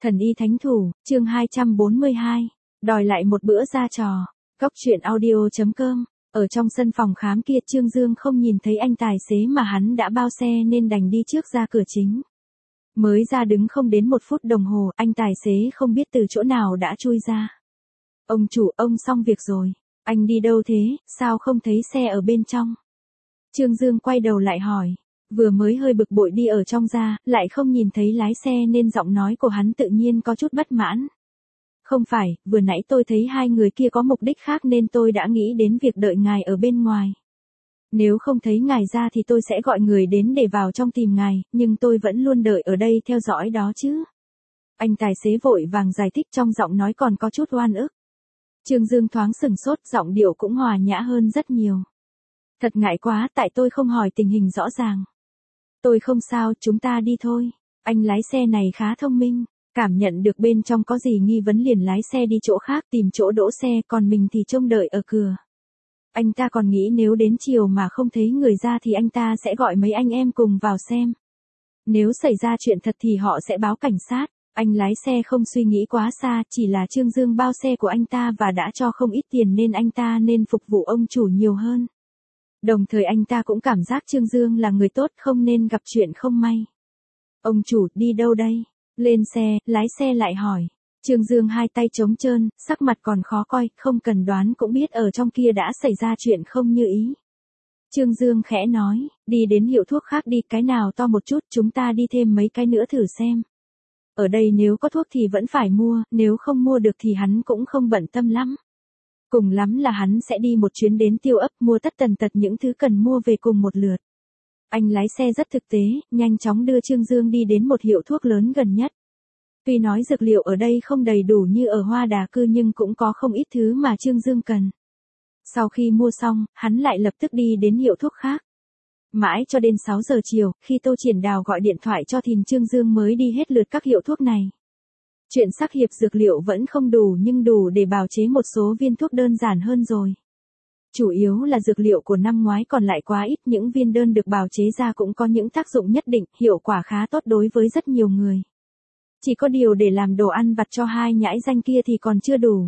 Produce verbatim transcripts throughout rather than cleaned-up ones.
Thần y thánh thủ, chương hai trăm bốn mươi hai. Đòi lại một bữa ra trò. Góc truyện audio.com. Ở trong sân phòng khám kia Trương Dương không nhìn thấy anh tài xế mà hắn đã bao xe nên đành đi trước ra cửa chính. Mới ra đứng không đến một phút đồng hồ, anh tài xế không biết từ chỗ nào đã chui ra. Ông chủ, ông xong việc rồi. Anh đi đâu thế, sao không thấy xe ở bên trong? Trương Dương quay đầu lại hỏi. Vừa mới hơi bực bội đi ở trong ra, lại không nhìn thấy lái xe nên giọng nói của hắn tự nhiên có chút bất mãn. Không phải, vừa nãy tôi thấy hai người kia có mục đích khác nên tôi đã nghĩ đến việc đợi ngài ở bên ngoài. Nếu không thấy ngài ra thì tôi sẽ gọi người đến để vào trong tìm ngài, nhưng tôi vẫn luôn đợi ở đây theo dõi đó chứ. Anh tài xế vội vàng giải thích trong giọng nói còn có chút oan ức. Trương Dương thoáng sừng sốt, giọng điệu cũng hòa nhã hơn rất nhiều. Thật ngại quá, tại tôi không hỏi tình hình rõ ràng. Tôi không sao, chúng ta đi thôi. Anh lái xe này khá thông minh, cảm nhận được bên trong có gì nghi vấn liền lái xe đi chỗ khác tìm chỗ đỗ xe, còn mình thì trông đợi ở cửa. Anh ta còn nghĩ nếu đến chiều mà không thấy người ra thì anh ta sẽ gọi mấy anh em cùng vào xem. Nếu xảy ra chuyện thật thì họ sẽ báo cảnh sát. Anh lái xe không suy nghĩ quá xa, chỉ là Trương Dương bao xe của anh ta và đã cho không ít tiền nên anh ta nên phục vụ ông chủ nhiều hơn. Đồng thời anh ta cũng cảm giác Trương Dương là người tốt, không nên gặp chuyện không may. Ông chủ, đi đâu đây? Lên xe, lái xe lại hỏi. Trương Dương hai tay trống trơn, sắc mặt còn khó coi, không cần đoán cũng biết ở trong kia đã xảy ra chuyện không như ý. Trương Dương khẽ nói, đi đến hiệu thuốc khác đi, cái nào to một chút, chúng ta đi thêm mấy cái nữa thử xem. Ở đây nếu có thuốc thì vẫn phải mua, nếu không mua được thì hắn cũng không bận tâm lắm. Cùng lắm là hắn sẽ đi một chuyến đến Tiêu Ấp mua tất tần tật những thứ cần mua về cùng một lượt. Anh lái xe rất thực tế, nhanh chóng đưa Trương Dương đi đến một hiệu thuốc lớn gần nhất. Tuy nói dược liệu ở đây không đầy đủ như ở Hoa Đà Cư nhưng cũng có không ít thứ mà Trương Dương cần. Sau khi mua xong, hắn lại lập tức đi đến hiệu thuốc khác. Mãi cho đến sáu giờ chiều, khi Tô Triển Đào gọi điện thoại cho thì Trương Dương mới đi hết lượt các hiệu thuốc này. Chuyện sắc hiệp dược liệu vẫn không đủ nhưng đủ để bào chế một số viên thuốc đơn giản hơn rồi. Chủ yếu là dược liệu của năm ngoái còn lại quá ít, những viên đơn được bào chế ra cũng có những tác dụng nhất định, hiệu quả khá tốt đối với rất nhiều người. Chỉ có điều để làm đồ ăn vặt cho hai nhãi danh kia thì còn chưa đủ.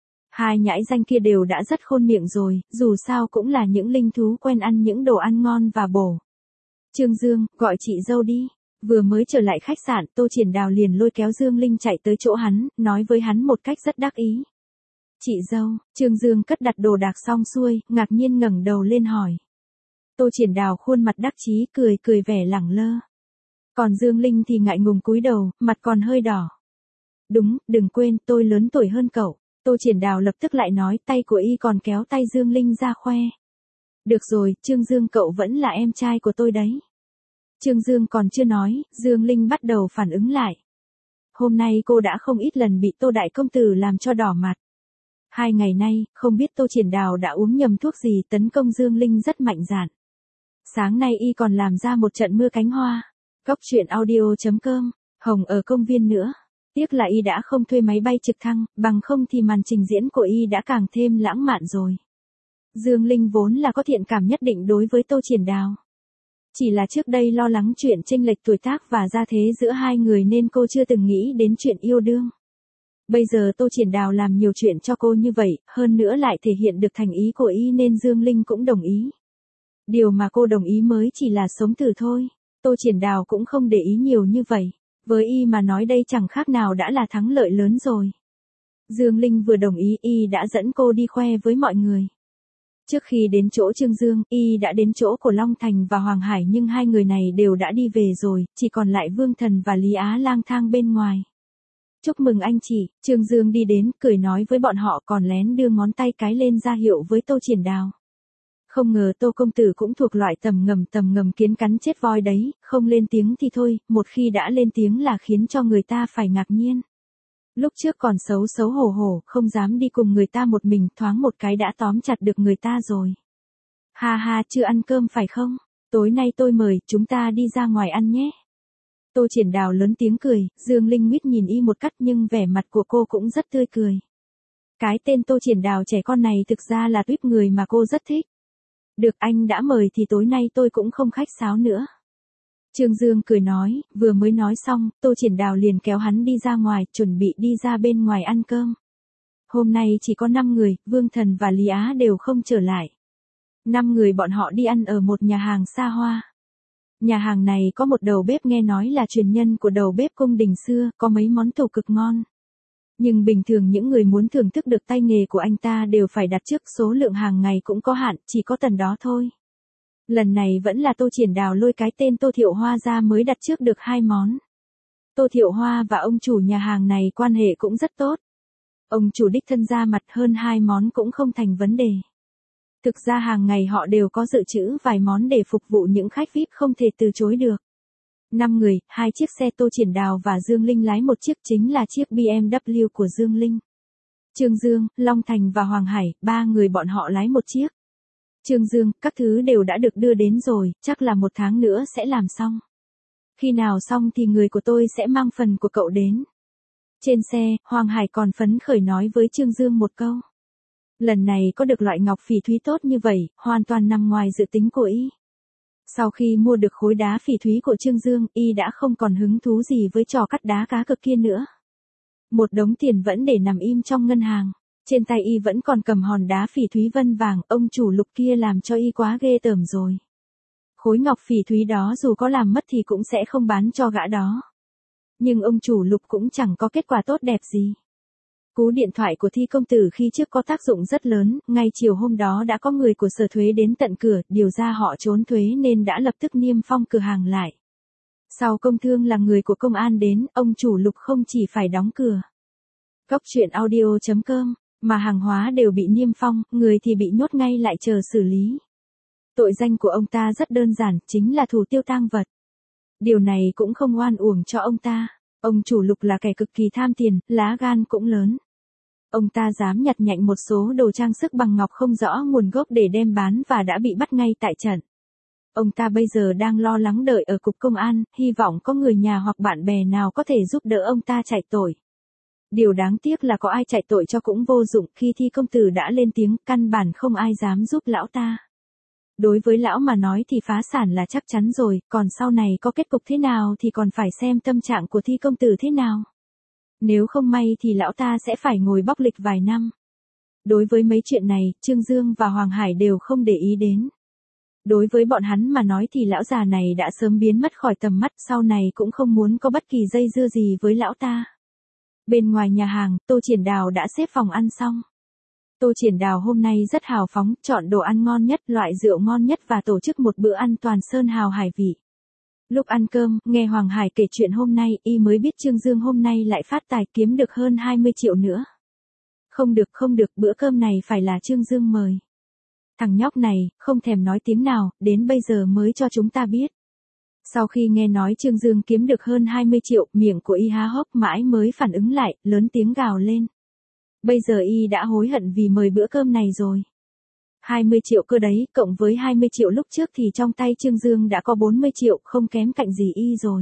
Hai nhãi danh kia đều đã rất khôn miệng rồi, dù sao cũng là những linh thú quen ăn những đồ ăn ngon và bổ. Trương Dương, gọi chị dâu đi. Vừa mới trở lại khách sạn, Tô Triển Đào liền lôi kéo Dương Linh chạy tới chỗ hắn, nói với hắn một cách rất đắc ý. Chị dâu, Trương Dương cất đặt đồ đạc xong xuôi, ngạc nhiên ngẩng đầu lên hỏi. Tô Triển Đào khuôn mặt đắc chí cười cười vẻ lẳng lơ. Còn Dương Linh thì ngại ngùng cúi đầu, mặt còn hơi đỏ. Đúng, đừng quên, tôi lớn tuổi hơn cậu. Tô Triển Đào lập tức lại nói, tay của y còn kéo tay Dương Linh ra khoe. Được rồi, Trương Dương cậu vẫn là em trai của tôi đấy. Trương Dương còn chưa nói, Dương Linh bắt đầu phản ứng lại. Hôm nay cô đã không ít lần bị Tô Đại Công Tử làm cho đỏ mặt. Hai ngày nay, không biết Tô Triển Đào đã uống nhầm thuốc gì tấn công Dương Linh rất mạnh dạn. Sáng nay y còn làm ra một trận mưa cánh hoa. Góc truyện audio.com, Hồng ở công viên nữa. Tiếc là y đã không thuê máy bay trực thăng, bằng không thì màn trình diễn của y đã càng thêm lãng mạn rồi. Dương Linh vốn là có thiện cảm nhất định đối với Tô Triển Đào. Chỉ là trước đây lo lắng chuyện chênh lệch tuổi tác và gia thế giữa hai người nên cô chưa từng nghĩ đến chuyện yêu đương. Bây giờ Tô Triển Đào làm nhiều chuyện cho cô như vậy, hơn nữa lại thể hiện được thành ý của y nên Dương Linh cũng đồng ý. Điều mà cô đồng ý mới chỉ là sống thử thôi. Tô Triển Đào cũng không để ý nhiều như vậy. Với y mà nói đây chẳng khác nào đã là thắng lợi lớn rồi. Dương Linh vừa đồng ý, y đã dẫn cô đi khoe với mọi người. Trước khi đến chỗ Trương Dương, y đã đến chỗ của Long Thành và Hoàng Hải nhưng hai người này đều đã đi về rồi, chỉ còn lại Vương Thần và Lý Á lang thang bên ngoài. Chúc mừng anh chị, Trương Dương đi đến, cười nói với bọn họ còn lén đưa ngón tay cái lên ra hiệu với Tô Triển Đào. Không ngờ Tô công tử cũng thuộc loại tầm ngầm tầm ngầm kiến cắn chết voi đấy, không lên tiếng thì thôi, một khi đã lên tiếng là khiến cho người ta phải ngạc nhiên. Lúc trước còn xấu xấu hổ hổ, không dám đi cùng người ta một mình, thoáng một cái đã tóm chặt được người ta rồi. Ha ha, chưa ăn cơm phải không? Tối nay tôi mời, chúng ta đi ra ngoài ăn nhé. Tô Triển Đào lớn tiếng cười, Dương Linh nguyết nhìn y một cắt nhưng vẻ mặt của cô cũng rất tươi cười. Cái tên Tô Triển Đào trẻ con này thực ra là tuýp người mà cô rất thích. Được, anh đã mời thì tối nay tôi cũng không khách sáo nữa. Trương Dương cười nói, vừa mới nói xong, Tô Triển Đào liền kéo hắn đi ra ngoài, chuẩn bị đi ra bên ngoài ăn cơm. Hôm nay chỉ có năm người, Vương Thần và Lý Á đều không trở lại. Năm người bọn họ đi ăn ở một nhà hàng xa hoa. Nhà hàng này có một đầu bếp nghe nói là truyền nhân của đầu bếp cung đình xưa, có mấy món tủ cực ngon. Nhưng bình thường những người muốn thưởng thức được tay nghề của anh ta đều phải đặt trước, số lượng hàng ngày cũng có hạn, chỉ có tần đó thôi. Lần này vẫn là Tô Triển Đào lôi cái tên Tô Thiệu Hoa ra mới đặt trước được hai món. Tô Thiệu Hoa và ông chủ nhà hàng này quan hệ cũng rất tốt. Ông chủ đích thân ra mặt, hơn hai món cũng không thành vấn đề. Thực ra hàng ngày họ đều có dự trữ vài món để phục vụ những khách vi ai pi không thể từ chối được. Năm người, hai chiếc xe Tô Triển Đào và Dương Linh lái một chiếc, chính là chiếc bê em vê của Dương Linh. Trương Dương, Long Thành và Hoàng Hải, ba người bọn họ lái một chiếc. Trương Dương, các thứ đều đã được đưa đến rồi, chắc là một tháng nữa sẽ làm xong. Khi nào xong thì người của tôi sẽ mang phần của cậu đến. Trên xe, Hoàng Hải còn phấn khởi nói với Trương Dương một câu. Lần này có được loại ngọc phỉ thúy tốt như vậy, hoàn toàn nằm ngoài dự tính của y. Sau khi mua được khối đá phỉ thúy của Trương Dương, y đã không còn hứng thú gì với trò cắt đá cá cược kia nữa. Một đống tiền vẫn để nằm im trong ngân hàng. Trên tay y vẫn còn cầm hòn đá phỉ thúy vân vàng, ông chủ Lục kia làm cho y quá ghê tởm rồi. Khối ngọc phỉ thúy đó dù có làm mất thì cũng sẽ không bán cho gã đó. Nhưng ông chủ Lục cũng chẳng có kết quả tốt đẹp gì. Cú điện thoại của Thi công tử khi trước có tác dụng rất lớn, ngay chiều hôm đó đã có người của Sở Thuế đến tận cửa, điều ra họ trốn thuế nên đã lập tức niêm phong cửa hàng lại. Sau Công Thương là người của công an đến, ông chủ Lục không chỉ phải đóng cửa. Góc truyện audio chấm com, mà hàng hóa đều bị niêm phong, người thì bị nhốt ngay lại chờ xử lý. Tội danh của ông ta rất đơn giản, chính là thủ tiêu tang vật. Điều này cũng không oan uổng cho ông ta. Ông chủ Lục là kẻ cực kỳ tham tiền, lá gan cũng lớn. Ông ta dám nhặt nhạnh một số đồ trang sức bằng ngọc không rõ nguồn gốc để đem bán và đã bị bắt ngay tại trận. Ông ta bây giờ đang lo lắng đợi ở cục công an, hy vọng có người nhà hoặc bạn bè nào có thể giúp đỡ ông ta chạy tội. Điều đáng tiếc là có ai chạy tội cho cũng vô dụng, khi Thi công tử đã lên tiếng, căn bản không ai dám giúp lão ta. Đối với lão mà nói thì phá sản là chắc chắn rồi, còn sau này có kết cục thế nào thì còn phải xem tâm trạng của Thi công tử thế nào. Nếu không may thì lão ta sẽ phải ngồi bóc lịch vài năm. Đối với mấy chuyện này, Trương Dương và Hoàng Hải đều không để ý đến. Đối với bọn hắn mà nói thì lão già này đã sớm biến mất khỏi tầm mắt, sau này cũng không muốn có bất kỳ dây dưa gì với lão ta. Bên ngoài nhà hàng, Tô Triển Đào đã xếp phòng ăn xong. Tô Triển Đào hôm nay rất hào phóng, chọn đồ ăn ngon nhất, loại rượu ngon nhất và tổ chức một bữa ăn toàn sơn hào hải vị. Lúc ăn cơm, nghe Hoàng Hải kể chuyện hôm nay, y mới biết Trương Dương hôm nay lại phát tài kiếm được hơn hai mươi triệu nữa. Không được không được, bữa cơm này phải là Trương Dương mời. Thằng nhóc này, không thèm nói tiếng nào, đến bây giờ mới cho chúng ta biết. Sau khi nghe nói Trương Dương kiếm được hơn hai mươi triệu, miệng của y há hốc mãi mới phản ứng lại, lớn tiếng gào lên. Bây giờ y đã hối hận vì mời bữa cơm này rồi. hai mươi triệu cơ đấy, cộng với hai mươi triệu lúc trước thì trong tay Trương Dương đã có bốn mươi triệu, không kém cạnh gì y rồi.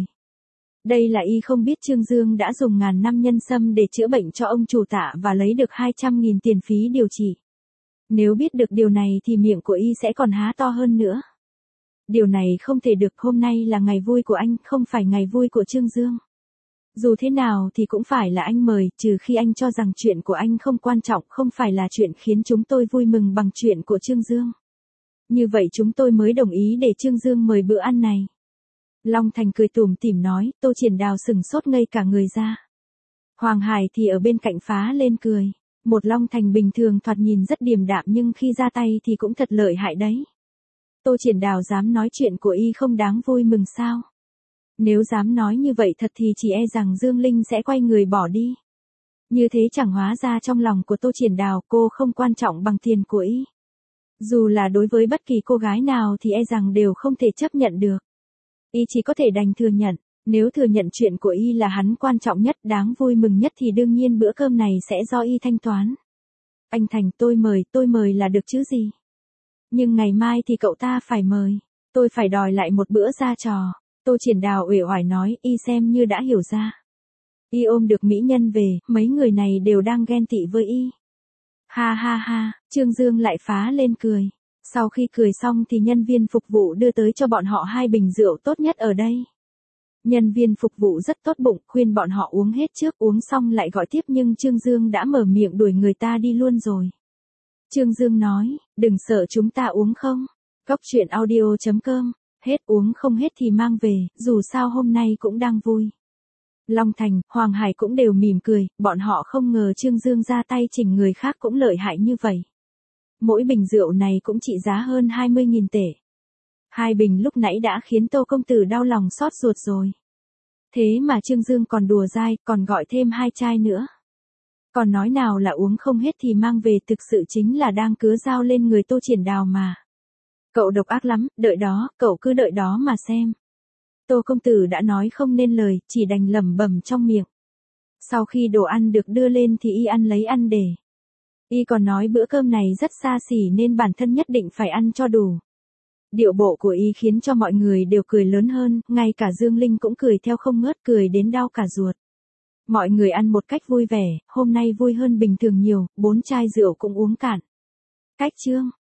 Đây là y không biết Trương Dương đã dùng ngàn năm nhân sâm để chữa bệnh cho ông chủ Tạ và lấy được hai trăm nghìn tiền phí điều trị. Nếu biết được điều này thì miệng của y sẽ còn há to hơn nữa. Điều này không thể được, hôm nay là ngày vui của anh, không phải ngày vui của Trương Dương. Dù thế nào thì cũng phải là anh mời, trừ khi anh cho rằng chuyện của anh không quan trọng, không phải là chuyện khiến chúng tôi vui mừng bằng chuyện của Trương Dương. Như vậy chúng tôi mới đồng ý để Trương Dương mời bữa ăn này. Long Thành cười tủm tỉm nói, Tô Triển Đào sừng sốt ngây cả người ra. Hoàng Hải thì ở bên cạnh phá lên cười. Một Long Thành bình thường thoạt nhìn rất điềm đạm nhưng khi ra tay thì cũng thật lợi hại đấy. Tô Triển Đào dám nói chuyện của y không đáng vui mừng sao? Nếu dám nói như vậy thật thì chỉ e rằng Dương Linh sẽ quay người bỏ đi. Như thế chẳng hóa ra trong lòng của Tô Triển Đào cô không quan trọng bằng tiền của y. Dù là đối với bất kỳ cô gái nào thì e rằng đều không thể chấp nhận được. Y chỉ có thể đành thừa nhận, nếu thừa nhận chuyện của y là hắn quan trọng nhất, đáng vui mừng nhất thì đương nhiên bữa cơm này sẽ do y thanh toán. Anh Thành, tôi mời, tôi mời là được chứ gì. Nhưng ngày mai thì cậu ta phải mời, tôi phải đòi lại một bữa ra trò. Tô Triển Đào uể oải nói, y xem như đã hiểu ra. Y ôm được mỹ nhân về, mấy người này đều đang ghen tị với y. Ha ha ha, Trương Dương lại phá lên cười. Sau khi cười xong thì nhân viên phục vụ đưa tới cho bọn họ hai bình rượu tốt nhất ở đây. Nhân viên phục vụ rất tốt bụng, khuyên bọn họ uống hết trước, uống xong lại gọi tiếp, nhưng Trương Dương đã mở miệng đuổi người ta đi luôn rồi. Trương Dương nói, đừng sợ, chúng ta uống không? Cốc truyện audio chấm com, hết uống không hết thì mang về, dù sao hôm nay cũng đang vui. Long Thành, Hoàng Hải cũng đều mỉm cười, bọn họ không ngờ Trương Dương ra tay chỉnh người khác cũng lợi hại như vậy. Mỗi bình rượu này cũng trị giá hơn hai mươi nghìn tệ. Hai bình lúc nãy đã khiến Tô công tử đau lòng xót ruột rồi. Thế mà Trương Dương còn đùa dai, còn gọi thêm hai chai nữa. Còn nói nào là uống không hết thì mang về, thực sự chính là đang cứa dao lên người Tô Triển Đào mà. Cậu độc ác lắm, đợi đó, cậu cứ đợi đó mà xem. Tô công tử đã nói không nên lời, chỉ đành lẩm bẩm trong miệng. Sau khi đồ ăn được đưa lên thì y ăn lấy ăn để. Y còn nói bữa cơm này rất xa xỉ nên bản thân nhất định phải ăn cho đủ. Điệu bộ của y khiến cho mọi người đều cười lớn hơn, ngay cả Dương Linh cũng cười theo không ngớt, cười đến đau cả ruột. Mọi người ăn một cách vui vẻ, hôm nay vui hơn bình thường nhiều, bốn chai rượu cũng uống cạn. Cách chương